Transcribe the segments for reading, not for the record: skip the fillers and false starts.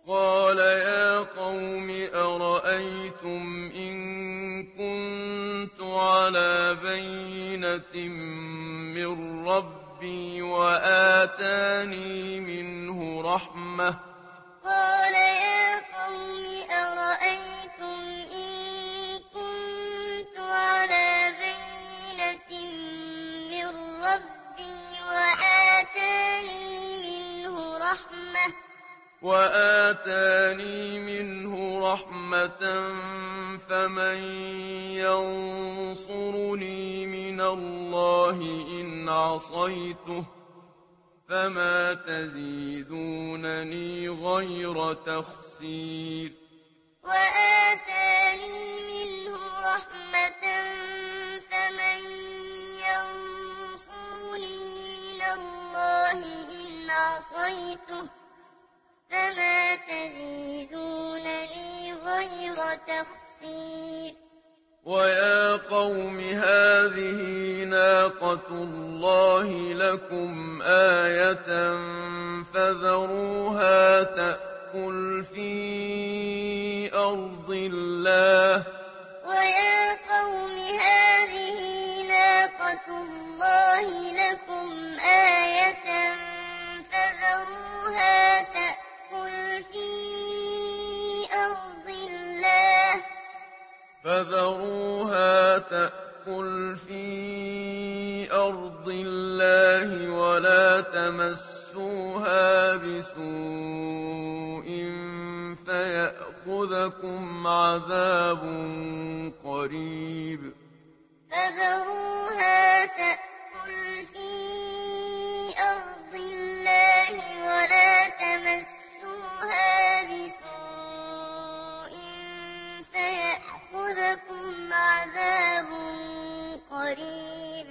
قال يا قوم أرأيتم إن كنت على بينة من ربي وآتاني منه رحمة قال يا قوم أرأيتم إن كنت على بينة من ربي وآتاني منه رحمة فمن ينصرني من الله إن عصيته فما تزيدونني غير تخسير وآتاني منه رحمة فمن ينصرني من الله إن عصيته فما تزيدونني غير تخسير ويا قوم هذه ناقة الله لكم آية فذروها تأكل في أرض الله ويا قوم هذه ناقة الله لكم آية فذروها تأكل في أرض الله ولا تمسوها بسوء فيأخذكم عذاب قريب فذروها تأكل في أرض الله ولا تمسوها بسوء فيأخذكم عذاب قريب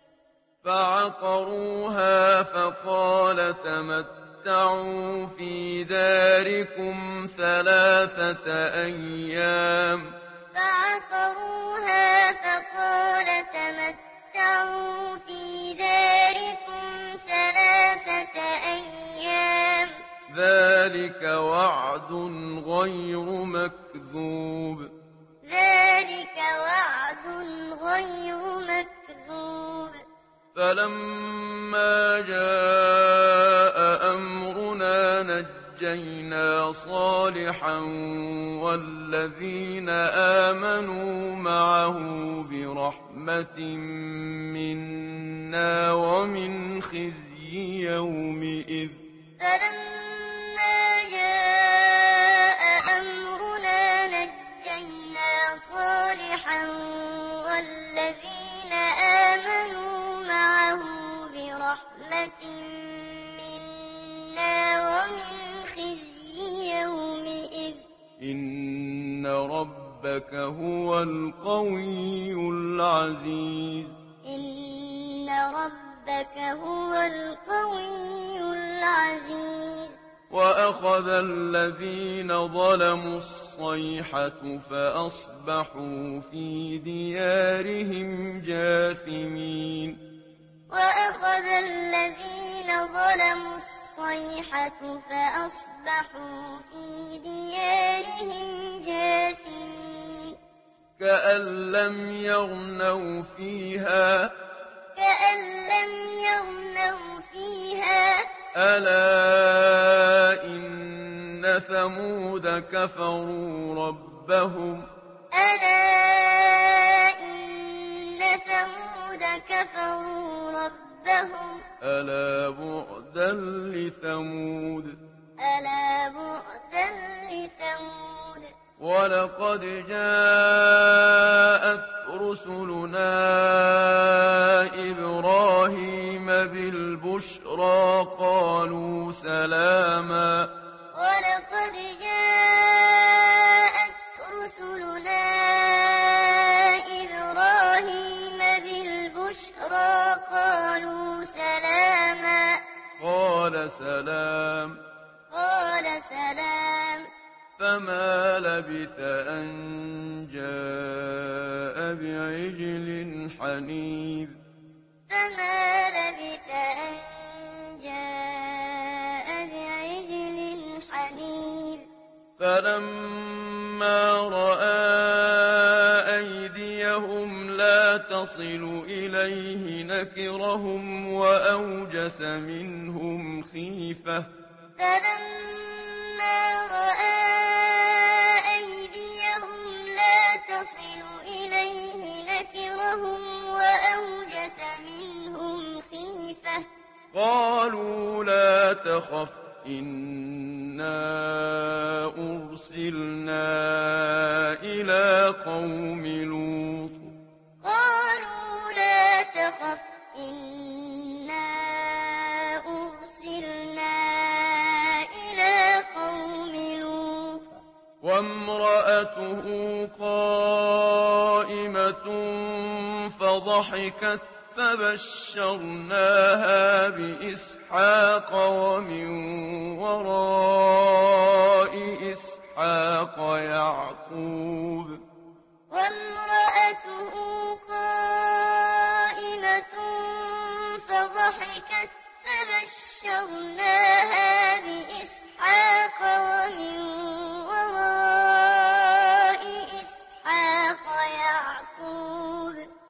فعقروها فقال تمتعوا في داركم 3 أيام فعقروها فقال تمتعوا في داركم 3 أيام ذلك وعد غير مكذوب فلما جاء أمرنا نجينا صالحا والذين آمنوا معه برحمة منا ومن خزي يومئذ فلما جاء أمرنا نجينا صالحا والذين آمنوا معه برحمة منا ومن خزي يومئذ إن ربك هو القوي العزيز إن ربك هو القوي العزيز وأخذ الذين ظلموا الصيحة فأصبحوا في ديارهم جاثمين وأخذ الذين ظلموا الصيحة فأصبحوا في ديارهم جاثمين كأن لم يغنوا فيها ألا إن ثمود كفروا ربهم ألا بعدا لثمود ولقد جاءت رسلنا إبراهيم بالبشرى قالوا سلاما قال سلام فما لبث أن جاء بعجل حنيذ فلما رأى أيديهم لا تصل إليه نكرهم وأوجس منهم خيفة. فلما رأى أيديهم لا تصل إليه نكرهم وأوجس منهم خيفة. قالوا لا تخف إنا أرسلنا إلى قوم لوط. قالوا لا تخف إنا أرسلنا إلى قوم لوط. وامرأته قائمة فضحكت فبشرناها بإسحاق ومن وراء إسحاق يعقوب. وامرأته قائمة فضحكت فبشرناها بإسحاق